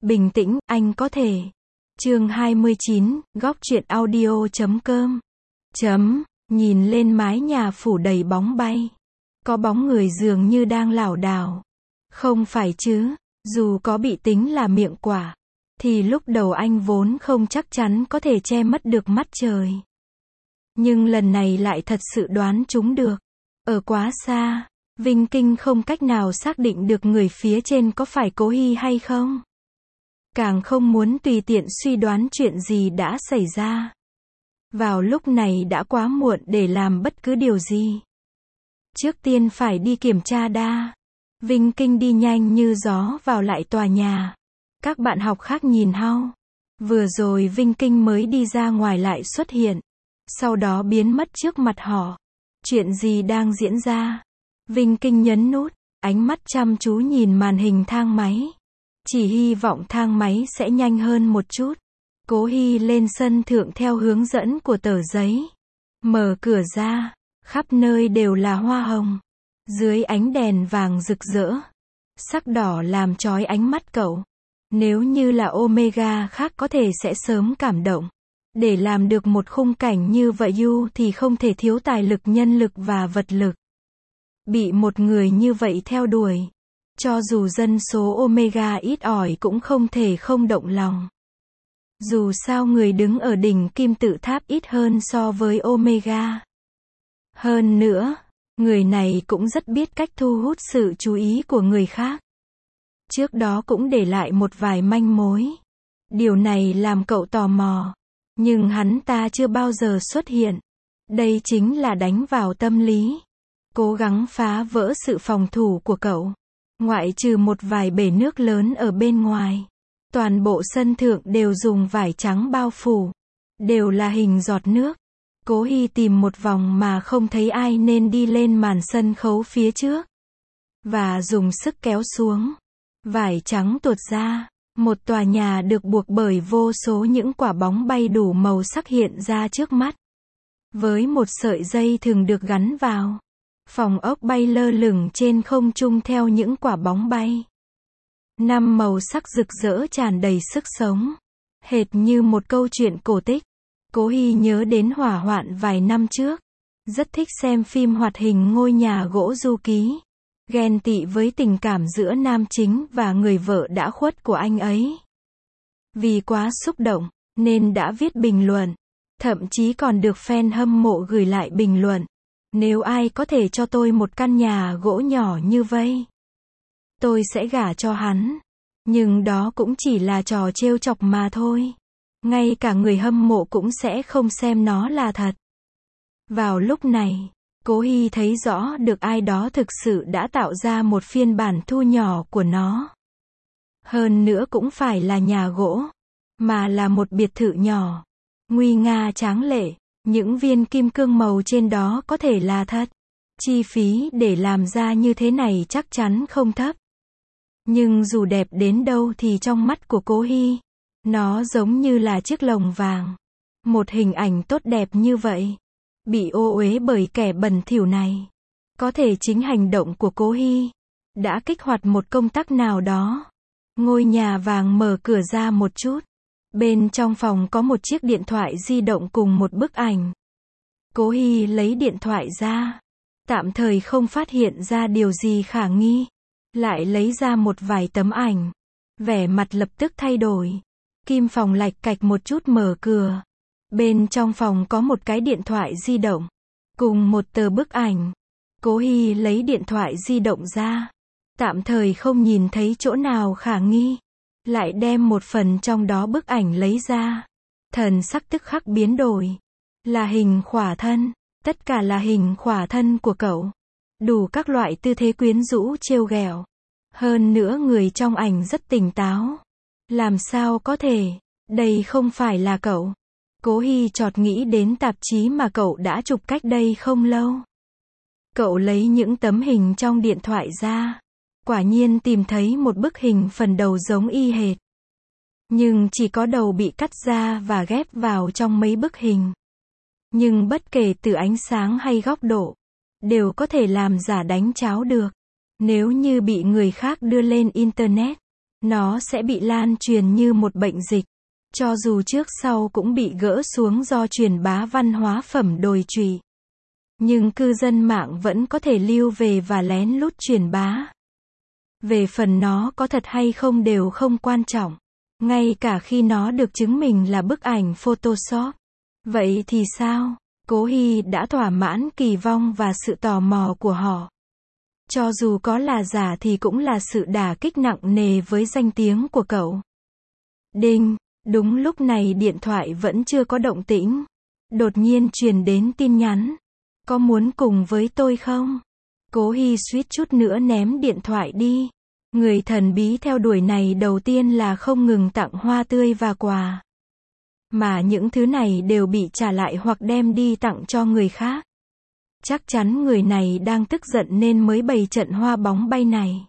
Bình tĩnh, anh có thể. Chương 29, góc truyện audio.com. Nhìn lên mái nhà phủ đầy bóng bay. Có bóng người dường như đang lảo đảo. Không phải chứ, dù có bị tính là miệng quả, thì lúc đầu anh vốn không chắc chắn có thể che mất được mắt trời. Nhưng lần này lại thật sự đoán trúng được. Ở quá xa, Vinh Kinh không cách nào xác định được người phía trên có phải Cố Hy hay không. Càng không muốn tùy tiện suy đoán chuyện gì đã xảy ra. Vào lúc này đã quá muộn để làm bất cứ điều gì. Trước tiên phải đi kiểm tra đã. Vinh Kinh đi nhanh như gió vào lại tòa nhà. Các bạn học khác nhìn hao. Vừa rồi Vinh Kinh mới đi ra ngoài lại xuất hiện. Sau đó biến mất trước mặt họ. Chuyện gì đang diễn ra? Vinh Kinh nhấn nút, ánh mắt chăm chú nhìn màn hình thang máy. Chỉ hy vọng thang máy sẽ nhanh hơn một chút. Cố Hy lên sân thượng theo hướng dẫn của tờ giấy. Mở cửa ra, khắp nơi đều là hoa hồng. Dưới ánh đèn vàng rực rỡ. Sắc đỏ làm chói ánh mắt cậu. Nếu như là Omega khác có thể sẽ sớm cảm động. Để làm được một khung cảnh như vậy thì không thể thiếu tài lực, nhân lực và vật lực. Bị một người như vậy theo đuổi, cho dù dân số Omega ít ỏi cũng không thể không động lòng. Dù sao người đứng ở đỉnh kim tự tháp ít hơn so với Omega. Hơn nữa, người này cũng rất biết cách thu hút sự chú ý của người khác. Trước đó cũng để lại một vài manh mối. Điều này làm cậu tò mò. Nhưng hắn ta chưa bao giờ xuất hiện. Đây chính là đánh vào tâm lý. Cố gắng phá vỡ sự phòng thủ của cậu. Ngoại trừ một vài bể nước lớn ở bên ngoài. Toàn bộ sân thượng đều dùng vải trắng bao phủ. Đều là hình giọt nước. Cố Hy tìm một vòng mà không thấy ai nên đi lên màn sân khấu phía trước. Và dùng sức kéo xuống. Vải trắng tuột ra. Một tòa nhà được buộc bởi vô số những quả bóng bay đủ màu sắc hiện ra trước mắt. Với một sợi dây thường được gắn vào. Phòng ốc bay lơ lửng trên không trung theo những quả bóng bay. 5 màu sắc rực rỡ tràn đầy sức sống. Hệt như một câu chuyện cổ tích. Cố Hy nhớ đến hỏa hoạn vài năm trước. Rất thích xem phim hoạt hình Ngôi nhà gỗ du ký. Ghen tị với tình cảm giữa nam chính và người vợ đã khuất của anh ấy. Vì quá xúc động, nên đã viết bình luận. Thậm chí còn được fan hâm mộ gửi lại bình luận. Nếu ai có thể cho tôi một căn nhà gỗ nhỏ như vây, tôi sẽ gả cho hắn. Nhưng đó cũng chỉ là trò trêu chọc mà thôi. Ngay cả người hâm mộ cũng sẽ không xem nó là thật. Vào lúc này, Cố Hy thấy rõ được ai đó thực sự đã tạo ra một phiên bản thu nhỏ của nó. Hơn nữa cũng phải là nhà gỗ, mà là một biệt thự nhỏ. Nguy nga tráng lệ, những viên kim cương màu trên đó có thể là thật. Chi phí để làm ra như thế này chắc chắn không thấp. Nhưng dù đẹp đến đâu thì trong mắt của Cố Hy, nó giống như là chiếc lồng vàng. Một hình ảnh tốt đẹp như vậy, bị ô uế bởi kẻ bẩn thỉu này. Có thể chính hành động của Cố Hy đã kích hoạt một công tắc nào đó. Ngôi nhà vàng mở cửa ra một chút. Bên trong phòng có một chiếc điện thoại di động cùng một bức ảnh. Cố Hy lấy điện thoại ra. Tạm thời không phát hiện ra điều gì khả nghi. Lại lấy ra một vài tấm ảnh. Vẻ mặt lập tức thay đổi. Kim phòng lạch cạch một chút mở cửa. Bên trong phòng có một cái điện thoại di động. Cùng một tờ bức ảnh. Cố Hy lấy điện thoại di động ra. Tạm thời không nhìn thấy chỗ nào khả nghi. Lại đem một phần trong đó bức ảnh lấy ra. Thần sắc tức khắc biến đổi. Là hình khỏa thân. Tất cả là hình khỏa thân của cậu. Đủ các loại tư thế quyến rũ trêu ghẹo. Hơn nữa người trong ảnh rất tỉnh táo. Làm sao có thể? Đây không phải là cậu. Cố Hy chợt nghĩ đến tạp chí mà cậu đã chụp cách đây không lâu. Cậu lấy những tấm hình trong điện thoại ra. Quả nhiên tìm thấy một bức hình phần đầu giống y hệt. Nhưng chỉ có đầu bị cắt ra và ghép vào trong mấy bức hình. Nhưng bất kể từ ánh sáng hay góc độ, đều có thể làm giả đánh cháo được. Nếu như bị người khác đưa lên Internet, nó sẽ bị lan truyền như một bệnh dịch. Cho dù trước sau cũng bị gỡ xuống do truyền bá văn hóa phẩm đồi trụy. Nhưng cư dân mạng vẫn có thể lưu về và lén lút truyền bá. Về phần nó có thật hay không đều không quan trọng. Ngay cả khi nó được chứng minh là bức ảnh Photoshop. Vậy thì sao? Cố Hy đã thỏa mãn kỳ vọng và sự tò mò của họ. Cho dù có là giả thì cũng là sự đả kích nặng nề với danh tiếng của cậu. Đinh, đúng lúc này điện thoại vẫn chưa có động tĩnh. Đột nhiên truyền đến tin nhắn. Có muốn cùng với tôi không? Cố Hy suýt chút nữa ném điện thoại đi. Người thần bí theo đuổi này đầu tiên là không ngừng tặng hoa tươi và quà. Mà những thứ này đều bị trả lại hoặc đem đi tặng cho người khác. Chắc chắn người này đang tức giận nên mới bày trận hoa bóng bay này.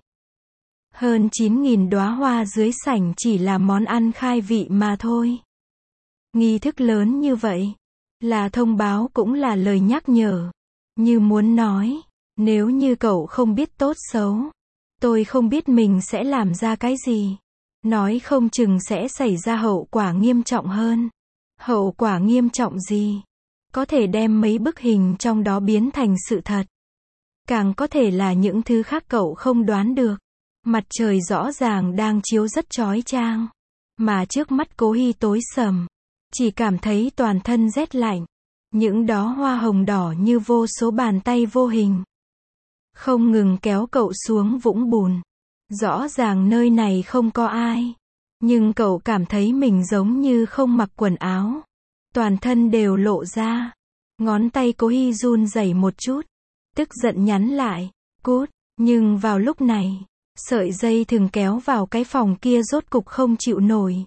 Hơn 9.000 đóa hoa dưới sảnh chỉ là món ăn khai vị mà thôi. Nghi thức lớn như vậy, là thông báo cũng là lời nhắc nhở. Như muốn nói, nếu như cậu không biết tốt xấu, tôi không biết mình sẽ làm ra cái gì. Nói không chừng sẽ xảy ra hậu quả nghiêm trọng hơn. Hậu quả nghiêm trọng gì? Có thể đem mấy bức hình trong đó biến thành sự thật. Càng có thể là những thứ khác cậu không đoán được. Mặt trời rõ ràng đang chiếu rất chói chang. Mà trước mắt Cố Hy tối sầm. Chỉ cảm thấy toàn thân rét lạnh. Những đóa hoa hồng đỏ như vô số bàn tay vô hình. Không ngừng kéo cậu xuống vũng bùn. Rõ ràng nơi này không có ai. Nhưng cậu cảm thấy mình giống như không mặc quần áo. Toàn thân đều lộ ra. Ngón tay Cố Hy run rẩy một chút. Tức giận nhắn lại. Cút. Nhưng vào lúc này, sợi dây thừng kéo vào cái phòng kia rốt cục không chịu nổi.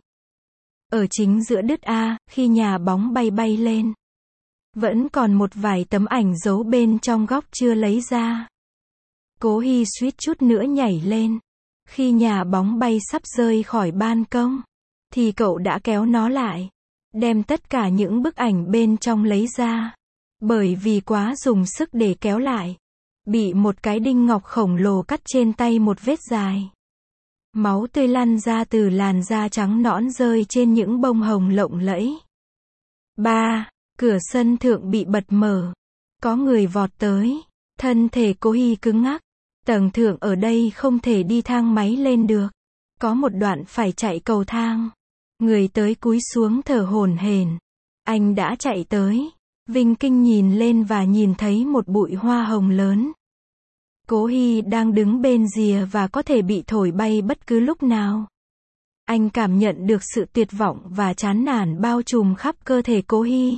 Ở chính giữa đứt khi nhà bóng bay bay lên. Vẫn còn một vài tấm ảnh giấu bên trong góc chưa lấy ra. Cố Hy suýt chút nữa nhảy lên. Khi nhà bóng bay sắp rơi khỏi ban công, thì cậu đã kéo nó lại. Đem tất cả những bức ảnh bên trong lấy ra. Bởi vì quá dùng sức để kéo lại. Bị một cái đinh ngọc khổng lồ cắt trên tay một vết dài. Máu tươi lăn ra từ làn da trắng nõn rơi trên những bông hồng lộng lẫy. 3. Cửa sân thượng bị bật mở. Có người vọt tới. Thân thể Cố Hy cứng ngắc. Tầng thượng ở đây không thể đi thang máy lên được. Có một đoạn phải chạy cầu thang. Người tới cúi xuống thở hổn hển. Anh đã chạy tới. Vinh kinh nhìn lên và nhìn thấy một bụi hoa hồng lớn. Cố Hy đang đứng bên rìa và có thể bị thổi bay bất cứ lúc nào. Anh cảm nhận được sự tuyệt vọng và chán nản bao trùm khắp cơ thể Cố Hy.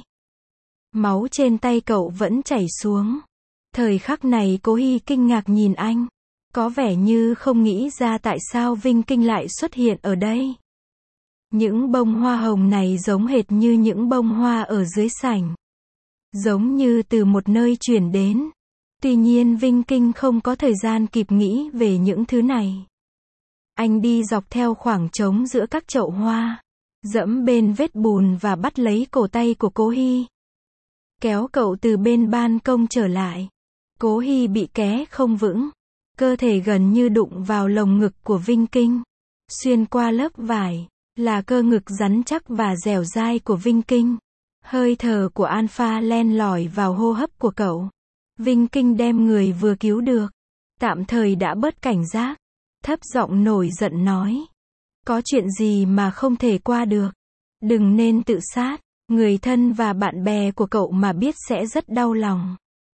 Máu trên tay cậu vẫn chảy xuống. Thời khắc này Cố Hy kinh ngạc nhìn anh. Có vẻ như không nghĩ ra tại sao Vinh Kinh lại xuất hiện ở đây. Những bông hoa hồng này giống hệt như những bông hoa ở dưới sảnh. Giống như từ một nơi chuyển đến. Tuy nhiên Vinh Kinh không có thời gian kịp nghĩ về những thứ này. Anh đi dọc theo khoảng trống giữa các chậu hoa. Dẫm bên vết bùn và bắt lấy cổ tay của Cố Hy. Kéo cậu từ bên ban công trở lại. Cố Hy bị ké không vững. Cơ thể gần như đụng vào lồng ngực của Vinh Kinh. Xuyên qua lớp vải, là cơ ngực rắn chắc và dẻo dai của Vinh Kinh. Hơi thở của Alpha len lỏi vào hô hấp của cậu. Vinh Kinh đem người vừa cứu được. Tạm thời đã bớt cảnh giác. Thấp giọng nổi giận nói. Có chuyện gì mà không thể qua được. Đừng nên tự sát. Người thân và bạn bè của cậu mà biết sẽ rất đau lòng.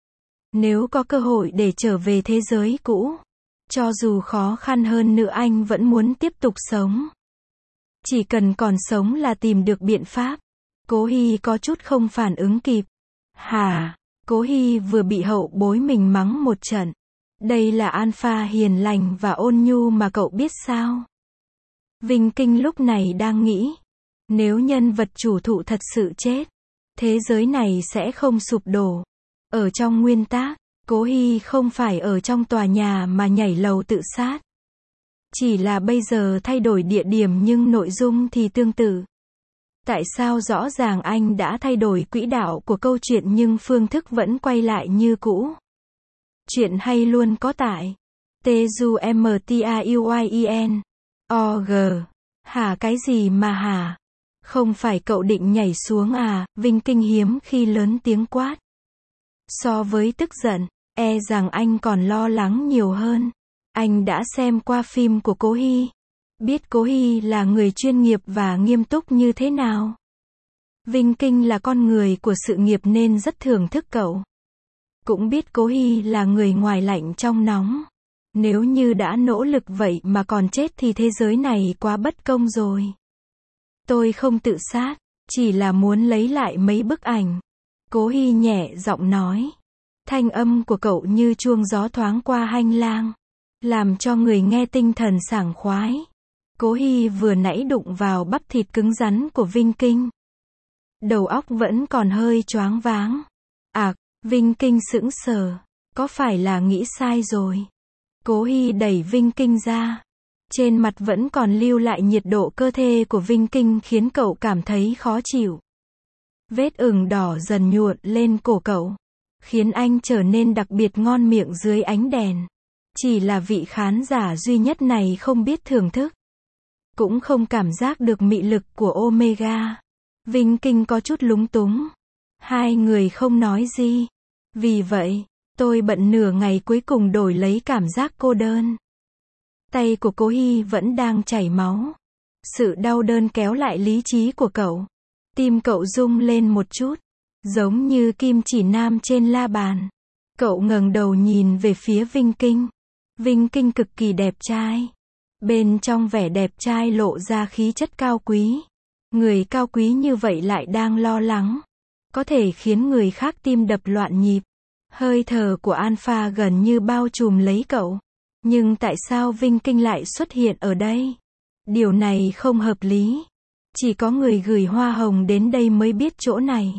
Nếu có cơ hội để trở về thế giới cũ, cho dù khó khăn hơn nữa anh vẫn muốn tiếp tục sống. Chỉ cần còn sống là tìm được biện pháp. Cố Hy có chút không phản ứng kịp. Hả? Cố Hy vừa bị hậu bối mình mắng một trận. Đây là Alpha hiền lành và ôn nhu mà cậu biết sao? Vinh Kinh lúc này đang nghĩ. Nếu nhân vật chủ thụ thật sự chết, thế giới này sẽ không sụp đổ. Ở trong nguyên tác, Cố Hy không phải ở trong tòa nhà mà nhảy lầu tự sát. Chỉ là bây giờ thay đổi địa điểm nhưng nội dung thì tương tự. Tại sao rõ ràng anh đã thay đổi quỹ đạo của câu chuyện nhưng phương thức vẫn quay lại như cũ? Chuyện hay luôn có tại Teju Mtauyen OG. Hả cái gì mà hả? Không phải cậu định nhảy xuống à? Vinh Kinh hiếm khi lớn tiếng quát. So với tức giận, e rằng anh còn lo lắng nhiều hơn. Anh đã xem qua phim của Cố Hy. Biết Cố Hy là người chuyên nghiệp và nghiêm túc như thế nào. Vinh Kinh là con người của sự nghiệp nên rất thưởng thức cậu. Cũng biết Cố Hy là người ngoài lạnh trong nóng. Nếu như đã nỗ lực vậy mà còn chết thì thế giới này quá bất công rồi. Tôi không tự sát, chỉ là muốn lấy lại mấy bức ảnh. Cố Hy nhẹ giọng nói. Thanh âm của cậu như chuông gió thoáng qua hành lang, làm cho người nghe tinh thần sảng khoái. Cố Hy vừa nãy đụng vào bắp thịt cứng rắn của Vinh Kinh. Đầu óc vẫn còn hơi choáng váng. Vinh Kinh sững sờ. Có phải là nghĩ sai rồi? Cố Hy đẩy Vinh Kinh ra. Trên mặt vẫn còn lưu lại nhiệt độ cơ thể của Vinh Kinh khiến cậu cảm thấy khó chịu. Vết ửng đỏ dần nhuộn lên cổ cậu, khiến anh trở nên đặc biệt ngon miệng dưới ánh đèn. Chỉ là vị khán giả duy nhất này không biết thưởng thức, cũng không cảm giác được mị lực của Omega. Vinh Kinh có chút lúng túng. Hai người không nói gì. Vì vậy, tôi bận nửa ngày cuối cùng đổi lấy cảm giác cô đơn. Tay của Cố Hy vẫn đang chảy máu. Sự đau đớn kéo lại lý trí của cậu. Tim cậu rung lên một chút, giống như kim chỉ nam trên la bàn. Cậu ngẩng đầu nhìn về phía Vinh Kinh. Vinh Kinh cực kỳ đẹp trai. Bên trong vẻ đẹp trai lộ ra khí chất cao quý. Người cao quý như vậy lại đang lo lắng, có thể khiến người khác tim đập loạn nhịp. Hơi thở của Alpha gần như bao trùm lấy cậu. Nhưng tại sao Vinh Kinh lại xuất hiện ở đây? Điều này không hợp lý. Chỉ có người gửi hoa hồng đến đây mới biết chỗ này.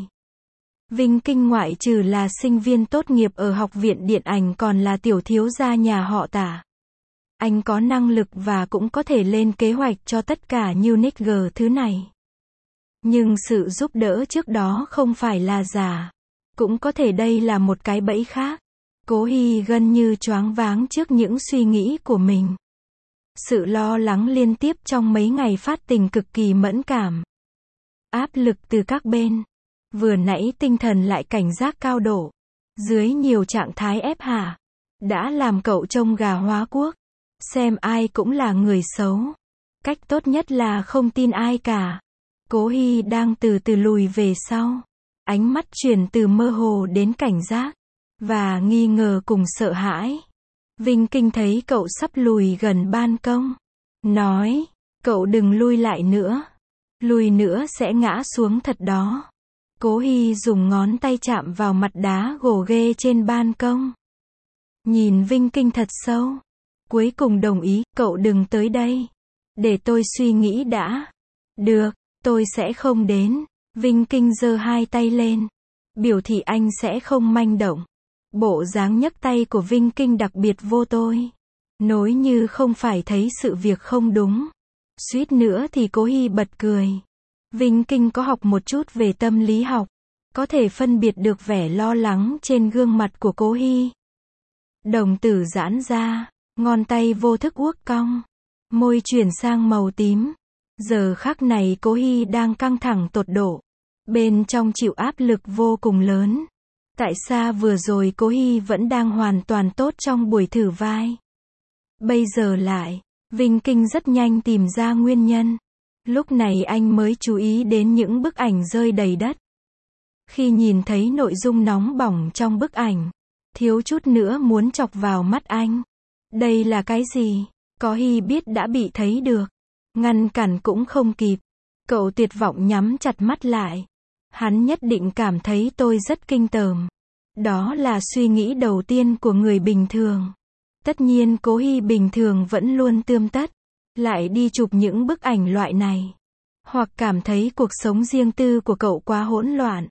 Vinh Kinh ngoại trừ là sinh viên tốt nghiệp ở học viện điện ảnh còn là tiểu thiếu gia nhà họ Tả. Anh có năng lực và cũng có thể lên kế hoạch cho tất cả Unix thứ này. Nhưng sự giúp đỡ trước đó không phải là giả. Cũng có thể đây là một cái bẫy khác. Cố Hy gần như choáng váng trước những suy nghĩ của mình. Sự lo lắng liên tiếp trong mấy ngày phát tình cực kỳ mẫn cảm. Áp lực từ các bên. Vừa nãy tinh thần lại cảnh giác cao độ. Dưới nhiều trạng thái ép hạ. Đã làm cậu trông gà hóa quốc. Xem ai cũng là người xấu. Cách tốt nhất là không tin ai cả. Cố Hy đang từ từ lùi về sau. Ánh mắt chuyển từ mơ hồ đến cảnh giác. Và nghi ngờ cùng sợ hãi. Vinh Kinh thấy cậu sắp lùi gần ban công. Nói, cậu đừng lui lại nữa. Lùi nữa sẽ ngã xuống thật đó. Cố Hy dùng ngón tay chạm vào mặt đá gồ ghê trên ban công. Nhìn Vinh Kinh thật sâu. Cuối cùng đồng ý, cậu đừng tới đây. Để tôi suy nghĩ đã. Được, tôi sẽ không đến. Vinh Kinh giơ hai tay lên. Biểu thị anh sẽ không manh động. Bộ dáng nhấc tay của Vinh Kinh đặc biệt vô tôi. Nối như không phải thấy sự việc không đúng. Suýt nữa thì Cố Hy bật cười. Vinh Kinh có học một chút về tâm lý học. Có thể phân biệt được vẻ lo lắng trên gương mặt của Cố Hy. Đồng tử giãn ra. Ngón tay vô thức uốn cong. Môi chuyển sang màu tím. Giờ khắc này Cố Hy đang căng thẳng tột độ. Bên trong chịu áp lực vô cùng lớn. Tại sao vừa rồi Cố Hy vẫn đang hoàn toàn tốt trong buổi thử vai? Bây giờ lại, Vinh Kinh rất nhanh tìm ra nguyên nhân. Lúc này anh mới chú ý đến những bức ảnh rơi đầy đất. Khi nhìn thấy nội dung nóng bỏng trong bức ảnh, thiếu chút nữa muốn chọc vào mắt anh. Đây là cái gì? Cố Hy biết đã bị thấy được. Ngăn cản cũng không kịp. Cậu tuyệt vọng nhắm chặt mắt lại. Hắn nhất định cảm thấy tôi rất kinh tởm. Đó là suy nghĩ đầu tiên của người bình thường. Tất nhiên Cố Hy bình thường vẫn luôn tươm tất. Lại đi chụp những bức ảnh loại này. Hoặc cảm thấy cuộc sống riêng tư của cậu quá hỗn loạn.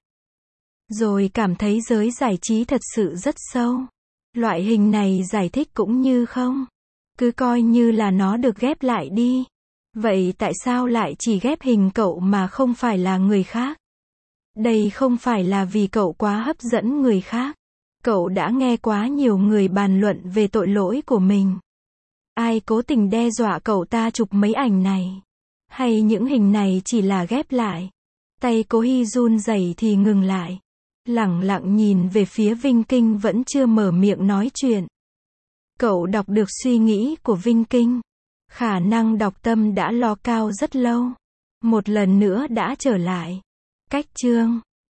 Rồi cảm thấy giới giải trí thật sự rất sâu. Loại hình này giải thích cũng như không. Cứ coi như là nó được ghép lại đi. Vậy tại sao lại chỉ ghép hình cậu mà không phải là người khác? Đây không phải là vì cậu quá hấp dẫn người khác. Cậu đã nghe quá nhiều người bàn luận về tội lỗi của mình. Ai cố tình đe dọa cậu ta chụp mấy ảnh này? Hay những hình này chỉ là ghép lại? Tay Cố Hy run rẩy thì ngừng lại. Lẳng lặng nhìn về phía Vinh Kinh vẫn chưa mở miệng nói chuyện. Cậu đọc được suy nghĩ của Vinh Kinh. Khả năng đọc tâm đã lo cao rất lâu. Một lần nữa đã trở lại. Cách chương